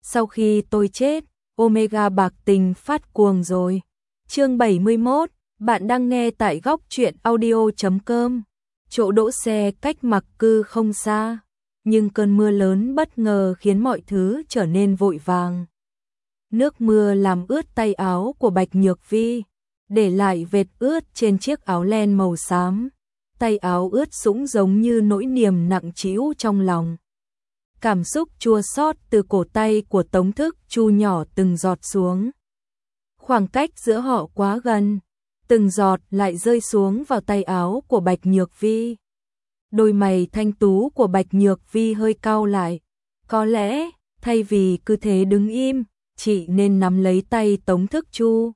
sau khi tôi chết, Omega bạc tình phát cuồng rồi. Chương 71, bạn đang nghe tại góc truyện audio.com. Chỗ đỗ xe cách Mạc Cư không xa, nhưng cơn mưa lớn bất ngờ khiến mọi thứ trở nên vội vàng. Nước mưa làm ướt tay áo của Bạch Nhược Vi, để lại vệt ướt trên chiếc áo len màu xám. Tay áo ướt sũng giống như nỗi niềm nặng trĩu trong lòng. Cảm xúc chua xót từ cổ tay của Tống Thức Chu nhỏ từng giọt xuống. Khoảng cách giữa họ quá gần, từng giọt lại rơi xuống vào tay áo của Bạch Nhược Vi. Đôi mày thanh tú của Bạch Nhược Vi hơi cau lại. Có lẽ, thay vì cứ thế đứng im, chị nên nắm lấy tay Tống Thức Chu.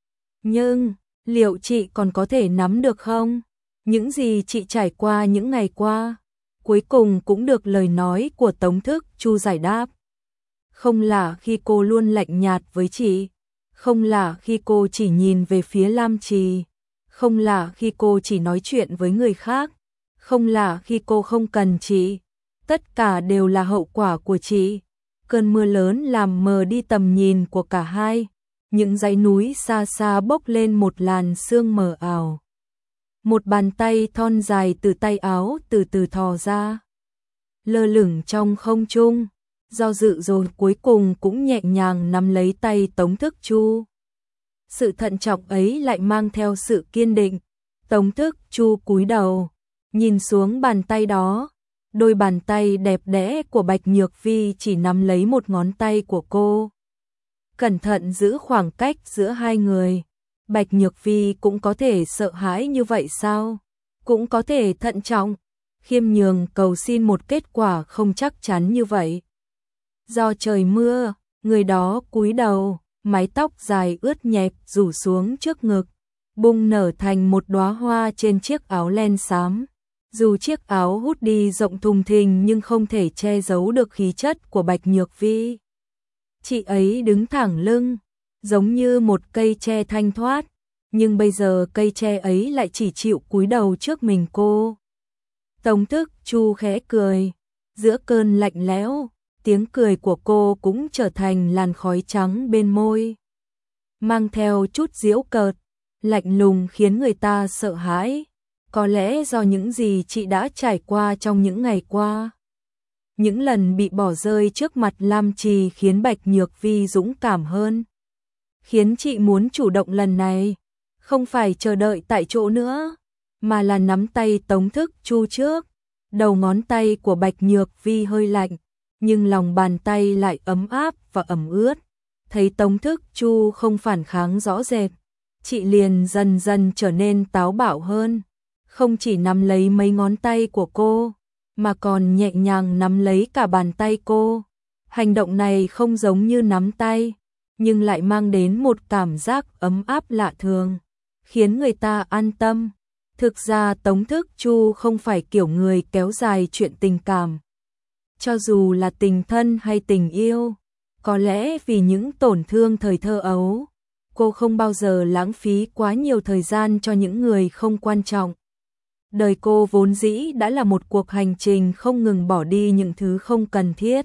Nhưng, liệu chị còn có thể nắm được không? Những gì chị trải qua những ngày qua, cuối cùng cũng được lời nói của Tống Thức Chu giải đáp. Không là khi cô luôn lạnh nhạt với chị, không là khi cô chỉ nhìn về phía Lam Trì, không là khi cô chỉ nói chuyện với người khác, không là khi cô không cần chị. Tất cả đều là hậu quả của chị. Cơn mưa lớn làm mờ đi tầm nhìn của cả hai. Những dãy núi xa xa bốc lên một làn sương mờ ảo. Một bàn tay thon dài từ tay áo từ từ thò ra, lơ lửng trong không trung, do dự rồi cuối cùng cũng nhẹ nhàng nắm lấy tay Tống Thức Chu. Sự thận trọng ấy lại mang theo sự kiên định. Tống Thức Chu cúi đầu, nhìn xuống bàn tay đó. Đôi bàn tay đẹp đẽ của Bạch Nhược Vi chỉ nắm lấy một ngón tay của cô. Cẩn thận giữ khoảng cách giữa hai người. Bạch Nhược Vi cũng có thể sợ hãi như vậy sao? Cũng có thể thận trọng, khiêm nhường cầu xin một kết quả không chắc chắn như vậy. Do trời mưa, người đó cúi đầu, mái tóc dài ướt nhẹp rủ xuống trước ngực, bung nở thành một đóa hoa trên chiếc áo len xám. Dù chiếc áo hút đi rộng thùng thình nhưng không thể che giấu được khí chất của Bạch Nhược Vi. Chị ấy đứng thẳng lưng, giống như một cây tre thanh thoát, nhưng bây giờ cây tre ấy lại chỉ chịu cúi đầu trước mình cô. Tống Thức Chu khẽ cười, giữa cơn lạnh lẽo, tiếng cười của cô cũng trở thành làn khói trắng bên môi, mang theo chút giễu cợt, lạnh lùng khiến người ta sợ hãi. Có lẽ do những gì chị đã trải qua trong những ngày qua. Những lần bị bỏ rơi trước mặt Lam Trì khiến Bạch Nhược Vi dũng cảm hơn. Khiến chị muốn chủ động lần này, không phải chờ đợi tại chỗ nữa, mà là nắm tay Tống Thức Chu trước. Đầu ngón tay của Bạch Nhược Vi hơi lạnh, nhưng lòng bàn tay lại ấm áp và ẩm ướt. Thấy Tống Thức Chu không phản kháng rõ rệt, chị liền dần dần trở nên táo bạo hơn. Không chỉ nắm lấy mấy ngón tay của cô, mà còn nhẹ nhàng nắm lấy cả bàn tay cô. Hành động này không giống như nắm tay, nhưng lại mang đến một cảm giác ấm áp lạ thường, khiến người ta an tâm. Thực ra Tống Thức Chu không phải kiểu người kéo dài chuyện tình cảm. Cho dù là tình thân hay tình yêu, có lẽ vì những tổn thương thời thơ ấu, cô không bao giờ lãng phí quá nhiều thời gian cho những người không quan trọng. Đời cô vốn dĩ đã là một cuộc hành trình không ngừng bỏ đi những thứ không cần thiết.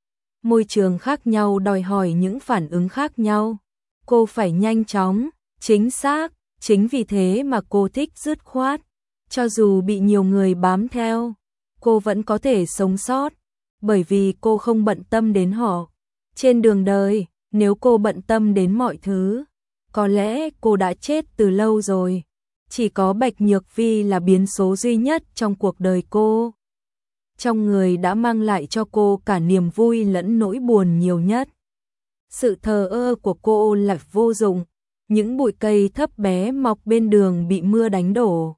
Môi trường khác nhau đòi hỏi những phản ứng khác nhau. Cô phải nhanh chóng, chính xác, chính vì thế mà cô thích dứt khoát. Cho dù bị nhiều người bám theo, cô vẫn có thể sống sót, bởi vì cô không bận tâm đến họ. Trên đường đời, nếu cô bận tâm đến mọi thứ, có lẽ cô đã chết từ lâu rồi. Chỉ có Bạch Nhược Vi là biến số duy nhất trong cuộc đời cô. Trong người đã mang lại cho cô cả niềm vui lẫn nỗi buồn nhiều nhất. Sự thờ ơ của cô là vô dụng. Những bụi cây thấp bé mọc bên đường bị mưa đánh đổ.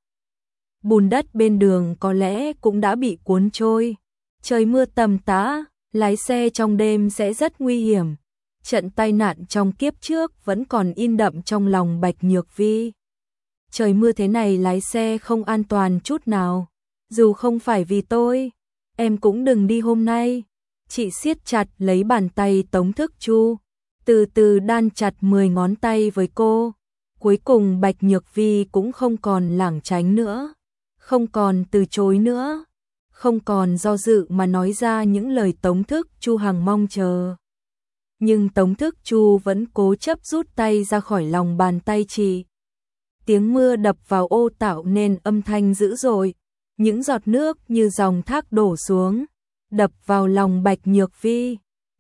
Bùn đất bên đường có lẽ cũng đã bị cuốn trôi. Trời mưa tầm tã, lái xe trong đêm sẽ rất nguy hiểm. Trận tai nạn trong kiếp trước vẫn còn in đậm trong lòng Bạch Nhược Vi. Trời mưa thế này lái xe không an toàn chút nào. Dù không phải vì tôi, em cũng đừng đi hôm nay. Chị siết chặt lấy bàn tay Tống Thức Chu, từ từ đan chặt 10 ngón tay với cô. Cuối cùng Bạch Nhược Vi cũng không còn lảng tránh nữa, không còn từ chối nữa, không còn do dự mà nói ra những lời Tống Thức Chu hằng mong chờ. nhưng Tống Thức Chu vẫn cố chấp rút tay ra khỏi lòng bàn tay chị. Tiếng mưa đập vào ô tạo nên âm thanh dữ dội, những giọt nước như dòng thác đổ xuống, đập vào lòng Bạch Nhược Vi,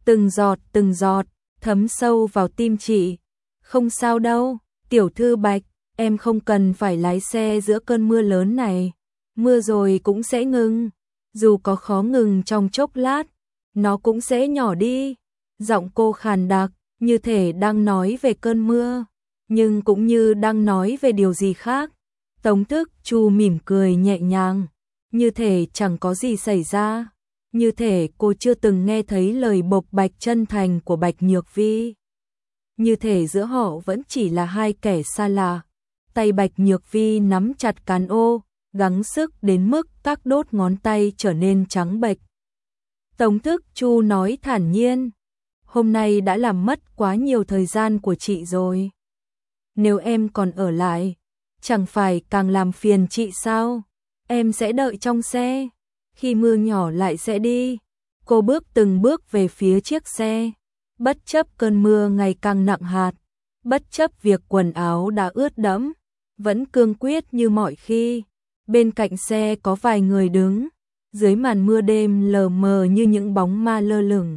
từng giọt, thấm sâu vào tim chị. Không sao đâu, tiểu thư Bạch, em không cần phải lái xe giữa cơn mưa lớn này, mưa rồi cũng sẽ ngừng, dù có khó ngừng trong chốc lát, nó cũng sẽ nhỏ đi. Giọng cô khàn đặc, như thể đang nói về cơn mưa, nhưng cũng như đang nói về điều gì khác. Tống Thức Chu mỉm cười nhẹ nhàng, như thể chẳng có gì xảy ra, như thể cô chưa từng nghe thấy lời bộc bạch chân thành của Bạch Nhược Vi. Như thể giữa họ vẫn chỉ là hai kẻ xa lạ. Tay Bạch Nhược Vi nắm chặt cán ô, gắng sức đến mức các đốt ngón tay trở nên trắng bệch. Tống Thức Chu nói thản nhiên, hôm nay đã làm mất quá nhiều thời gian của chị rồi. Nếu em còn ở lại, chẳng phải càng làm phiền chị sao? Em sẽ đợi trong xe, khi mưa nhỏ lại sẽ đi. Cô bước từng bước về phía chiếc xe, bất chấp cơn mưa ngày càng nặng hạt, bất chấp việc quần áo đã ướt đẫm, vẫn cương quyết như mọi khi. Bên cạnh xe có vài người đứng, dưới màn mưa đêm lờ mờ như những bóng ma lơ lửng.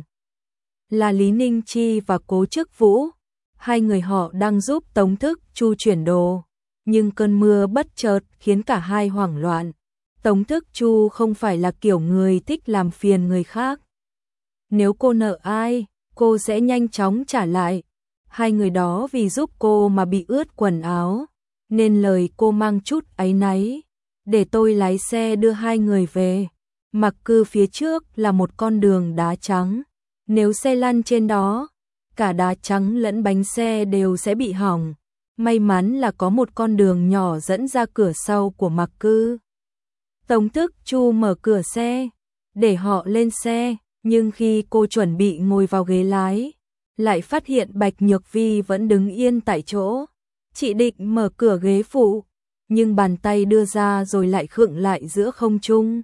Là Lý Ninh Chi và Cố Chức Vũ, hai người họ đang giúp Tống Thức Chu chuyển đồ, nhưng cơn mưa bất chợt khiến cả hai hoảng loạn. Tống Thức Chu không phải là kiểu người thích làm phiền người khác. Nếu cô nợ ai, cô sẽ nhanh chóng trả lại. Hai người đó vì giúp cô mà bị ướt quần áo, nên lời cô mang chút áy náy. Để tôi lái xe đưa hai người về. Mặc cứ phía trước là một con đường đá trắng. Nếu xe lăn trên đó, cả đá trắng lẫn bánh xe đều sẽ bị hỏng. May mắn là có một con đường nhỏ dẫn ra cửa sau của Mặc Cư. Tống Thức Chu mở cửa xe, để họ lên xe, nhưng khi cô chuẩn bị ngồi vào ghế lái, lại phát hiện Bạch Nhược Vi vẫn đứng yên tại chỗ. Chị định mở cửa ghế phụ, nhưng bàn tay đưa ra rồi lại khựng lại giữa không trung.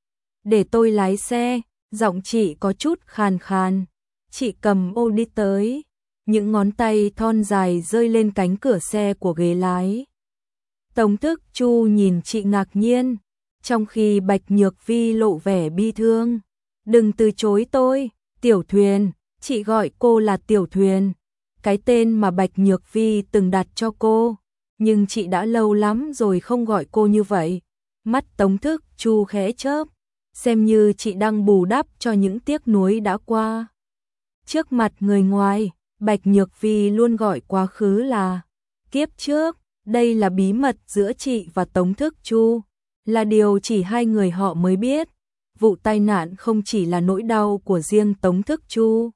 Để tôi lái xe, giọng chị có chút khàn khàn. Chị cầm ô đi tới, những ngón tay thon dài rơi lên cánh cửa xe của ghế lái. Tống Thức Chu nhìn chị ngạc nhiên, trong khi Bạch Nhược Vi lộ vẻ bi thương. Đừng từ chối tôi, Tiểu Thuyền, chị gọi cô là Tiểu Thuyền, cái tên mà Bạch Nhược Vi từng đặt cho cô, nhưng chị đã lâu lắm rồi không gọi cô như vậy. Mắt Tống Thức Chu khẽ chớp, xem như chị đang bù đắp cho những tiếc nuối đã qua. Trước mặt người ngoài, Bạch Nhược Vi luôn gọi quá khứ là kiếp trước, đây là bí mật giữa chị và Tống Thức Chu, là điều chỉ hai người họ mới biết. Vụ tai nạn không chỉ là nỗi đau của riêng Tống Thức Chu,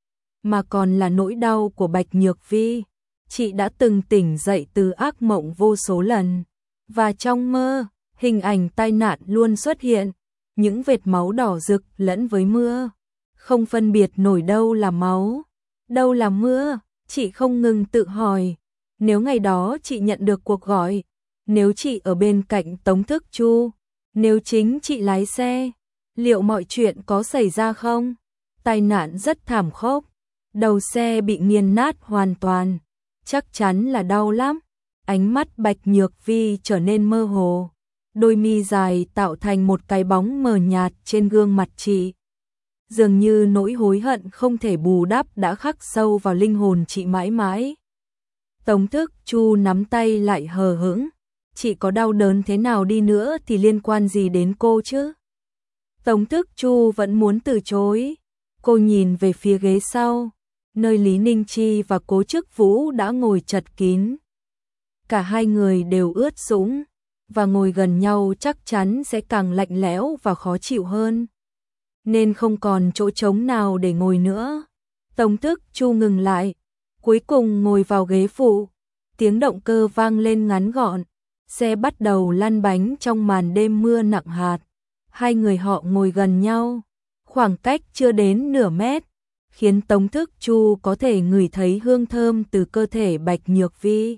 mà còn là nỗi đau của Bạch Nhược Vi. Chị đã từng tỉnh dậy từ ác mộng vô số lần, và trong mơ, hình ảnh tai nạn luôn xuất hiện, những vệt máu đỏ rực lẫn với mưa, không phân biệt nổi đâu là máu, đâu là mưa. Chị không ngừng tự hỏi, nếu ngày đó chị nhận được cuộc gọi, nếu chị ở bên cạnh Tống Thức Chu, nếu chính chị lái xe, liệu mọi chuyện có xảy ra không? Tai nạn rất thảm khốc, đầu xe bị nghiền nát hoàn toàn, chắc chắn là đau lắm. Ánh mắt Bạch Nhược Vi trở nên mơ hồ, đôi mi dài tạo thành một cái bóng mờ nhạt trên gương mặt chị. Dường như nỗi hối hận không thể bù đắp đã khắc sâu vào linh hồn chị mãi mãi. Tống Thức Chu nắm tay lại hờ hững, chị có đau đớn thế nào đi nữa thì liên quan gì đến cô chứ? Tống Thức Chu vẫn muốn từ chối. Cô nhìn về phía ghế sau, nơi Lý Ninh Chi và Cố Chức Vũ đã ngồi chật kín. Cả hai người đều ướt sũng, và ngồi gần nhau chắc chắn sẽ càng lạnh lẽo và khó chịu hơn, nên không còn chỗ trống nào để ngồi nữa. Tống Thức Chu ngừng lại, cuối cùng ngồi vào ghế phụ. Tiếng động cơ vang lên ngắn gọn, xe bắt đầu lăn bánh trong màn đêm mưa nặng hạt. Hai người họ ngồi gần nhau, khoảng cách chưa đến nửa mét, khiến Tống Thức Chu có thể ngửi thấy hương thơm từ cơ thể Bạch Nhược Vi.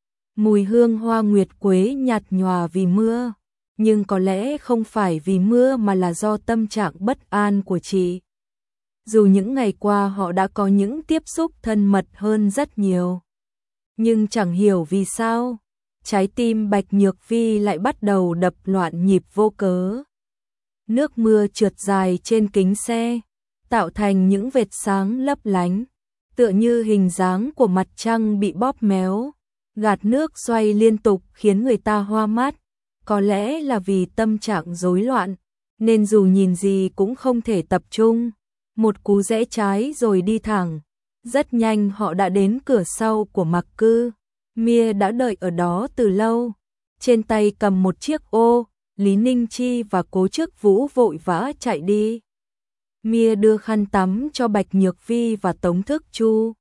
Mùi hương hoa nguyệt quế nhạt nhòa vì mưa, nhưng có lẽ không phải vì mưa mà là do tâm trạng bất an của chị. Dù những ngày qua họ đã có những tiếp xúc thân mật hơn rất nhiều. Nhưng chẳng hiểu vì sao, trái tim Bạch Nhược Vi lại bắt đầu đập loạn nhịp vô cớ. Nước mưa trượt dài trên kính xe, tạo thành những vệt sáng lấp lánh, tựa như hình dáng của mặt trăng bị bóp méo. Gạt nước xoay liên tục khiến người ta hoa mắt, có lẽ là vì tâm trạng rối loạn, nên dù nhìn gì cũng không thể tập trung. Một cú rẽ trái rồi đi thẳng. Rất nhanh họ đã đến cửa sau của Mạc Cư. Mia đã đợi ở đó từ lâu. Trên tay cầm một chiếc ô, Lý Ninh Chi và Cố Trước Vũ vội vã chạy đi. Mia đưa khăn tắm cho Bạch Nhược Vi và Tống Thức Chu.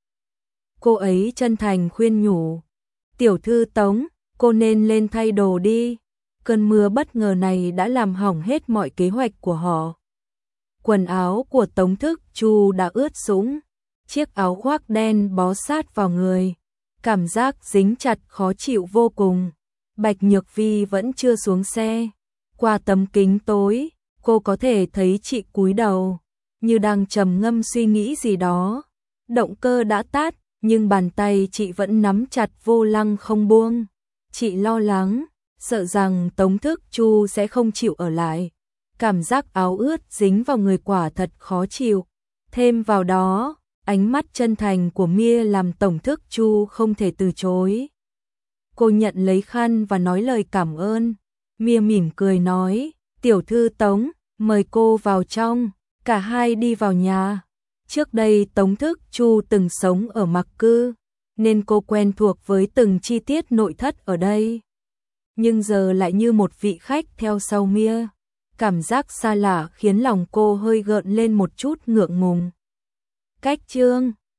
Cô ấy chân thành khuyên nhủ. Tiểu thư Tống, cô nên lên thay đồ đi. Cơn mưa bất ngờ này đã làm hỏng hết mọi kế hoạch của họ. Quần áo của Tống Thức Chu đã ướt sũng, chiếc áo khoác đen bó sát vào người, cảm giác dính chặt khó chịu vô cùng. Bạch Nhược Vi vẫn chưa xuống xe. Qua tấm kính tối, cô có thể thấy chị cúi đầu, như đang trầm ngâm suy nghĩ gì đó. Động cơ đã tắt, nhưng bàn tay chị vẫn nắm chặt vô lăng không buông. Chị lo lắng, sợ rằng Tống Thức Chu sẽ không chịu ở lại. Cảm giác áo ướt dính vào người quả thật khó chịu. Thêm vào đó, ánh mắt chân thành của Mia làm Tống Thức Chu không thể từ chối. Cô nhận lấy khăn và nói lời cảm ơn. Mia mỉm cười nói, tiểu thư Tống, mời cô vào trong. Cả hai đi vào nhà. Trước đây Tống Thức Chu từng sống ở Mạc Cư, nên cô quen thuộc với từng chi tiết nội thất ở đây. Nhưng giờ lại như một vị khách theo sau Mia. Cảm giác xa lạ khiến lòng cô hơi gợn lên một chút ngượng ngùng. Cách chương